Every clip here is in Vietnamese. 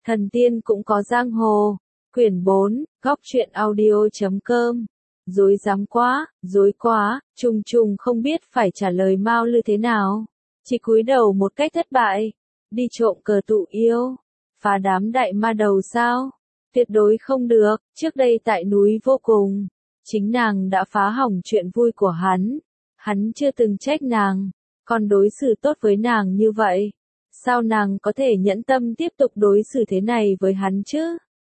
Thần tiên cũng có giang hồ. Quyển 4, góc truyện audio.com. Dối quá, trùng trùng không biết phải trả lời Mao Lư thế nào. Chỉ cúi đầu một cách thất bại. Đi trộm cờ tụ yêu. Phá đám đại ma đầu sao? Tuyệt đối không được, trước đây tại núi vô cùng. Chính nàng đã phá hỏng chuyện vui của hắn. Hắn chưa từng trách nàng, còn đối xử tốt với nàng như vậy. Sao nàng có thể nhẫn tâm tiếp tục đối xử thế này với hắn chứ?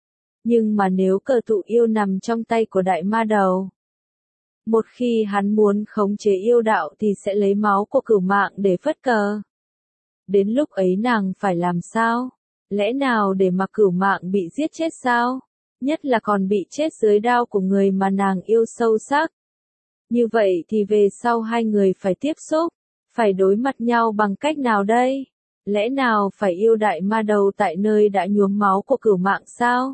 Nhưng mà nếu cờ tụ yêu nằm trong tay của đại ma đầu, một khi hắn muốn khống chế yêu đạo thì sẽ lấy máu của Cửu Mạng để phất cờ. Đến lúc ấy nàng phải làm sao? Lẽ nào để mặc Cửu Mạng bị giết chết sao? Nhất là còn bị chết dưới đao của người mà nàng yêu sâu sắc. Như vậy thì về sau hai người phải tiếp xúc, phải đối mặt nhau bằng cách nào đây? Lẽ nào phải yêu đại ma đầu tại nơi đã nhuốm máu của Cửu Mạng sao?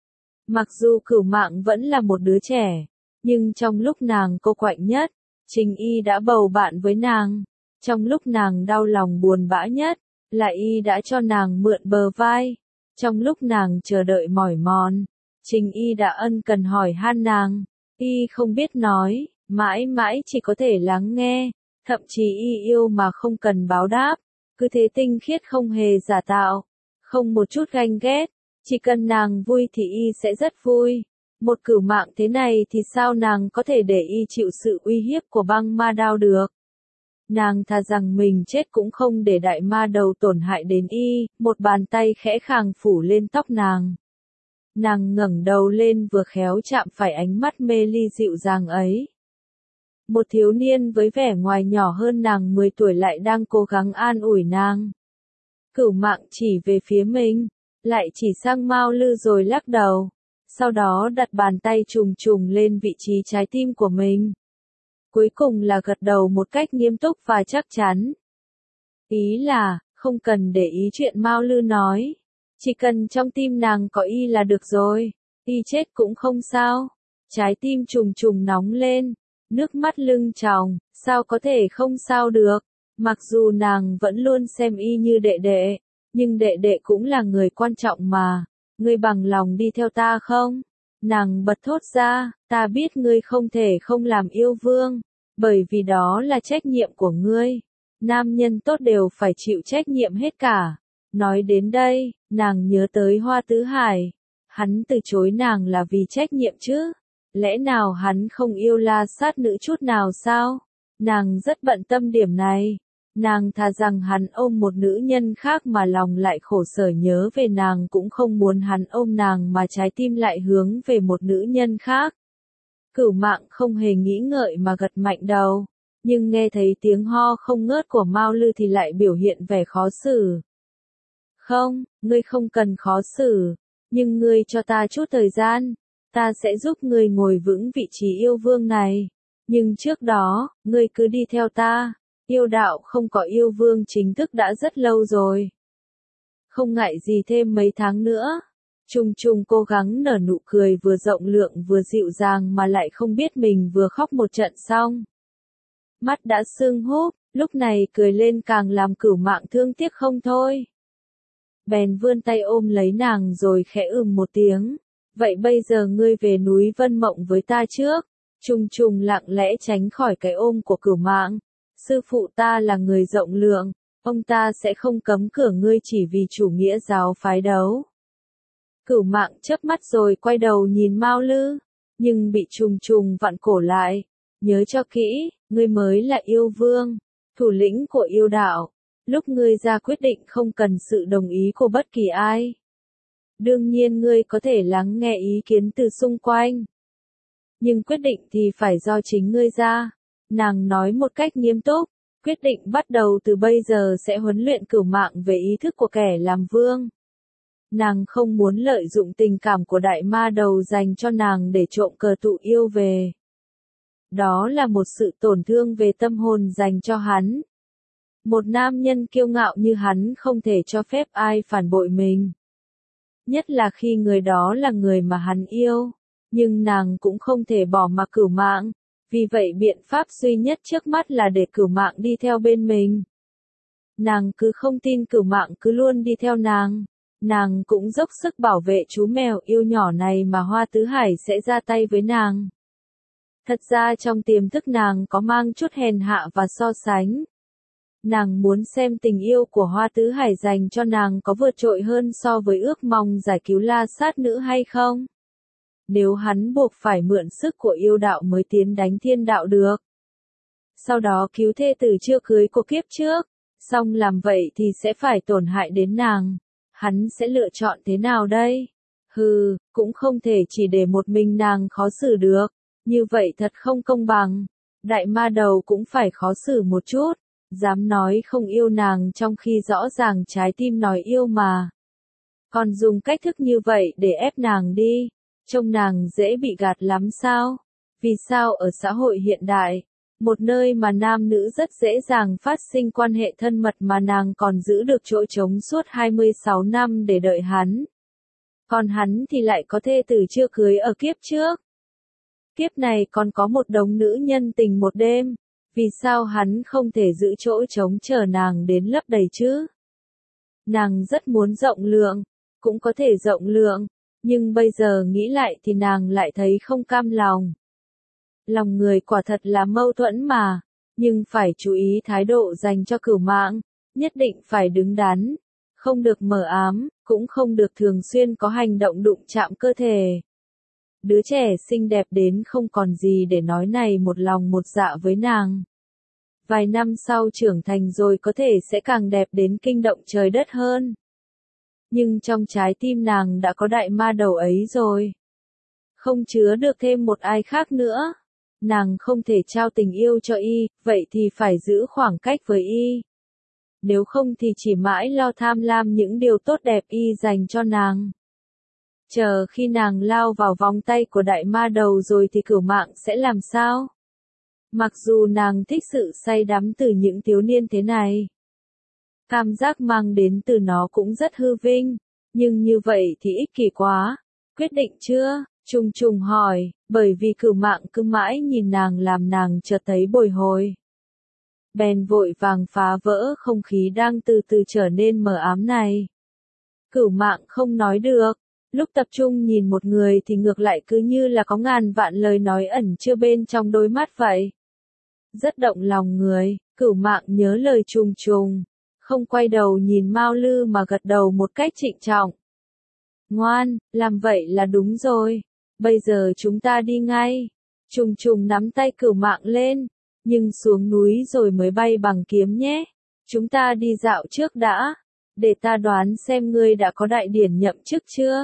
Mặc dù Cửu Mạng vẫn là một đứa trẻ, nhưng trong lúc nàng cô quạnh nhất, Trình Y đã bầu bạn với nàng. Trong lúc nàng đau lòng buồn bã nhất, là Y đã cho nàng mượn bờ vai. Trong lúc nàng chờ đợi mỏi mòn, Trình Y đã ân cần hỏi han nàng. Y không biết nói, mãi mãi chỉ có thể lắng nghe, thậm chí Y yêu mà không cần báo đáp, cứ thế tinh khiết không hề giả tạo, không một chút ganh ghét, chỉ cần nàng vui thì Y sẽ rất vui. Một Cửu Mạng thế này thì sao nàng có thể để Y chịu sự uy hiếp của băng ma đao được? Nàng thà rằng mình chết cũng không để đại ma đầu tổn hại đến Y. Một bàn tay khẽ khàng phủ lên tóc nàng. Nàng ngẩng đầu lên vừa khéo chạm phải ánh mắt mê ly dịu dàng ấy. Một thiếu niên với vẻ ngoài nhỏ hơn nàng 10 tuổi lại đang cố gắng an ủi nàng. Cửu Mạng chỉ về phía mình, lại chỉ sang Mao Lư rồi lắc đầu. Sau đó đặt bàn tay trùng trùng lên vị trí trái tim của mình. Cuối cùng là gật đầu một cách nghiêm túc và chắc chắn. Ý là, không cần để ý chuyện Mao Lư nói. Chỉ cần trong tim nàng có Y là được rồi. Y chết cũng không sao. Trái tim trùng trùng nóng lên. Nước mắt lưng tròng, sao có thể không sao được. Mặc dù nàng vẫn luôn xem Y như đệ đệ, nhưng đệ đệ cũng là người quan trọng mà. Ngươi bằng lòng đi theo ta không? Nàng bật thốt ra, ta biết ngươi không thể không làm yêu vương, bởi vì đó là trách nhiệm của ngươi. Nam nhân tốt đều phải chịu trách nhiệm hết cả. Nói đến đây, nàng nhớ tới Hoa Tứ Hải. Hắn từ chối nàng là vì trách nhiệm chứ? Lẽ nào hắn không yêu La Sát Nữ chút nào sao? Nàng rất bận tâm điểm này. Nàng thà rằng hắn ôm một nữ nhân khác mà lòng lại khổ sở nhớ về nàng cũng không muốn hắn ôm nàng mà trái tim lại hướng về một nữ nhân khác. Cửu Mạng không hề nghĩ ngợi mà gật mạnh đầu, nhưng nghe thấy tiếng ho không ngớt của Mao Lư thì lại biểu hiện vẻ khó xử. Không, ngươi không cần khó xử, nhưng ngươi cho ta chút thời gian, ta sẽ giúp ngươi ngồi vững vị trí yêu vương này. Nhưng trước đó, ngươi cứ đi theo ta. Yêu đạo không có yêu vương chính thức đã rất lâu rồi. Không ngại gì thêm mấy tháng nữa. Trùng trùng cố gắng nở nụ cười vừa rộng lượng vừa dịu dàng mà lại không biết mình vừa khóc một trận xong. Mắt đã sưng húp, lúc này cười lên càng làm Cửu Mạng thương tiếc không thôi. Bèn vươn tay ôm lấy nàng rồi khẽ một tiếng. Vậy bây giờ ngươi về núi Vân Mộng với ta trước. Trùng trùng lặng lẽ tránh khỏi cái ôm của Cửu Mạng. Sư phụ ta là người rộng lượng, ông ta sẽ không cấm cửa ngươi chỉ vì chủ nghĩa giáo phái đấu. Cửu Mạng chớp mắt rồi quay đầu nhìn Mao Lư, nhưng bị trùng trùng vặn cổ lại. Nhớ cho kỹ, ngươi mới là yêu vương, thủ lĩnh của yêu đạo. Lúc ngươi ra quyết định không cần sự đồng ý của bất kỳ ai. Đương nhiên ngươi có thể lắng nghe ý kiến từ xung quanh. Nhưng quyết định thì phải do chính ngươi ra. Nàng nói một cách nghiêm túc, quyết định bắt đầu từ bây giờ sẽ huấn luyện Cửu Mạng về ý thức của kẻ làm vương. Nàng không muốn lợi dụng tình cảm của đại ma đầu dành cho nàng để trộm cờ tụ yêu về. Đó là một sự tổn thương về tâm hồn dành cho hắn. Một nam nhân kiêu ngạo như hắn không thể cho phép ai phản bội mình. Nhất là khi người đó là người mà hắn yêu. Nhưng nàng cũng không thể bỏ mặc Cửu Mạng. Vì vậy biện pháp duy nhất trước mắt là để Cửu Mạng đi theo bên mình. Nàng cứ không tin Cửu Mạng cứ luôn đi theo nàng. Nàng cũng dốc sức bảo vệ chú mèo yêu nhỏ này mà Hoa Tứ Hải sẽ ra tay với nàng. Thật ra trong tiềm thức nàng có mang chút hèn hạ và so sánh. Nàng muốn xem tình yêu của Hoa Tứ Hải dành cho nàng có vượt trội hơn so với ước mong giải cứu La Sát Nữ hay không. Nếu hắn buộc phải mượn sức của yêu đạo mới tiến đánh thiên đạo được. Sau đó cứu thê tử chưa cưới của kiếp trước, xong làm vậy thì sẽ phải tổn hại đến nàng. Hắn sẽ lựa chọn thế nào đây? Cũng không thể chỉ để một mình nàng khó xử được. Như vậy thật không công bằng. Đại ma đầu cũng phải khó xử một chút. Dám nói không yêu nàng trong khi rõ ràng trái tim nói yêu mà. Còn dùng cách thức như vậy để ép nàng đi. Trông nàng dễ bị gạt lắm sao? Vì sao ở xã hội hiện đại, một nơi mà nam nữ rất dễ dàng phát sinh quan hệ thân mật mà nàng còn giữ được chỗ trống suốt 26 năm để đợi hắn. Còn hắn thì lại có thê tử chưa cưới ở kiếp trước. Kiếp này còn có một đống nữ nhân tình một đêm. Vì sao hắn không thể giữ chỗ trống chờ nàng đến lấp đầy chứ? Nàng rất muốn rộng lượng, cũng có thể rộng lượng, nhưng bây giờ nghĩ lại thì nàng lại thấy không cam lòng. Lòng người quả thật là mâu thuẫn mà, nhưng phải chú ý thái độ dành cho Cửu Mạng, nhất định phải đứng đắn, không được mờ ám, cũng không được thường xuyên có hành động đụng chạm cơ thể. Đứa trẻ xinh đẹp đến không còn gì để nói này một lòng một dạ với nàng. Vài năm sau trưởng thành rồi có thể sẽ càng đẹp đến kinh động trời đất hơn. Nhưng trong trái tim nàng đã có đại ma đầu ấy rồi. Không chứa được thêm một ai khác nữa. Nàng không thể trao tình yêu cho y, vậy thì phải giữ khoảng cách với y. Nếu không thì chỉ mãi lo tham lam những điều tốt đẹp y dành cho nàng. Chờ khi nàng lao vào vòng tay của đại ma đầu rồi thì Cửu Mạng sẽ làm sao? Mặc dù nàng thích sự say đắm từ những thiếu niên thế này. Cảm giác mang đến từ nó cũng rất hư vinh, nhưng như vậy thì ích kỷ quá. Quyết định chưa? Trùng Trùng hỏi, bởi vì Cửu Mạng cứ mãi nhìn nàng làm nàng chợt thấy bồi hồi. Bèn vội vàng phá vỡ không khí đang từ từ trở nên mờ ám này. Cửu Mạng không nói được. Lúc tập trung nhìn một người thì ngược lại cứ như là có ngàn vạn lời nói ẩn chứa bên trong đôi mắt vậy. Rất động lòng người, Cửu Mạng nhớ lời Trùng Trùng, không quay đầu nhìn Mao Lư mà gật đầu một cách trịnh trọng. Ngoan, làm vậy là đúng rồi, bây giờ chúng ta đi ngay. Trùng Trùng nắm tay Cửu Mạng lên, nhưng xuống núi rồi mới bay bằng kiếm nhé. Chúng ta đi dạo trước đã, để ta đoán xem ngươi đã có đại điển nhậm chức chưa.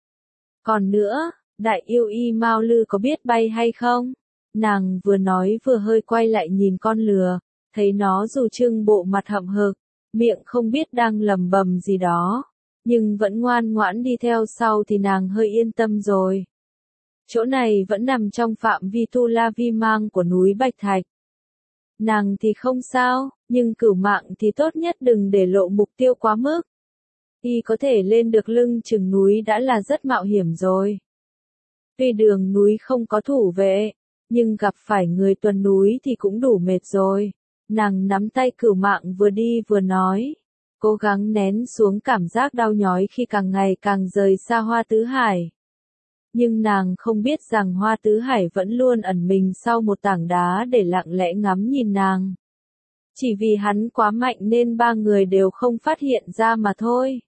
Còn nữa, đại yêu y Mao Lư có biết bay hay không? Nàng vừa nói vừa hơi quay lại nhìn con lừa, thấy nó dù trưng bộ mặt hậm hực, miệng không biết đang lầm bầm gì đó, nhưng vẫn ngoan ngoãn đi theo sau thì nàng hơi yên tâm rồi. Chỗ này vẫn nằm trong phạm vi tu la vi mang của núi Bạch Thạch. Nàng thì không sao, nhưng Cửu Mạng thì tốt nhất đừng để lộ mục tiêu quá mức. Y có thể lên được lưng chừng núi đã là rất mạo hiểm rồi. Tuy đường núi không có thủ vệ, nhưng gặp phải người tuần núi thì cũng đủ mệt rồi. Nàng nắm tay Cửu Mạng vừa đi vừa nói, cố gắng nén xuống cảm giác đau nhói khi càng ngày càng rời xa Hoa Tứ Hải. Nhưng nàng không biết rằng Hoa Tứ Hải vẫn luôn ẩn mình sau một tảng đá để lặng lẽ ngắm nhìn nàng. Chỉ vì hắn quá mạnh nên ba người đều không phát hiện ra mà thôi.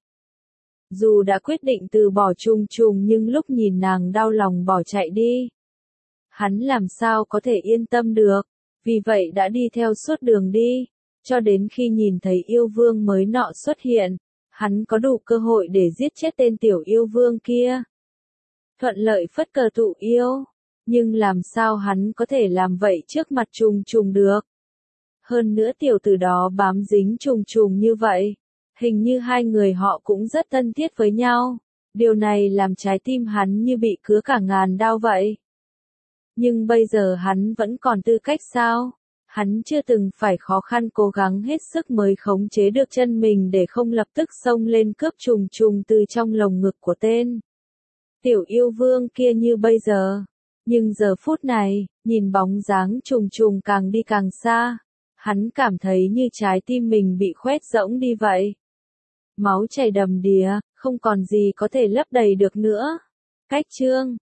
Dù đã quyết định từ bỏ Trùng Trùng nhưng lúc nhìn nàng đau lòng bỏ chạy đi. Hắn làm sao có thể yên tâm được, vì vậy đã đi theo suốt đường đi, cho đến khi nhìn thấy yêu vương mới nọ xuất hiện, hắn có đủ cơ hội để giết chết tên tiểu yêu vương kia. Thuận lợi phất cờ tụ yêu, nhưng làm sao hắn có thể làm vậy trước mặt Trùng Trùng được. Hơn nữa tiểu tử đó bám dính Trùng Trùng như vậy, hình như hai người họ cũng rất thân thiết với nhau, điều này làm trái tim hắn như bị cứa cả ngàn đao vậy. Nhưng bây giờ hắn vẫn còn tư cách sao? Hắn chưa từng phải khó khăn cố gắng hết sức mới khống chế được chân mình để không lập tức xông lên cướp Trùng Trùng từ trong lồng ngực của tên tiểu yêu vương kia như bây giờ. Nhưng giờ phút này, nhìn bóng dáng Trùng Trùng càng đi càng xa, hắn cảm thấy như trái tim mình bị khoét rỗng đi vậy. Máu chảy đầm đìa, không còn gì có thể lấp đầy được nữa. Cách chương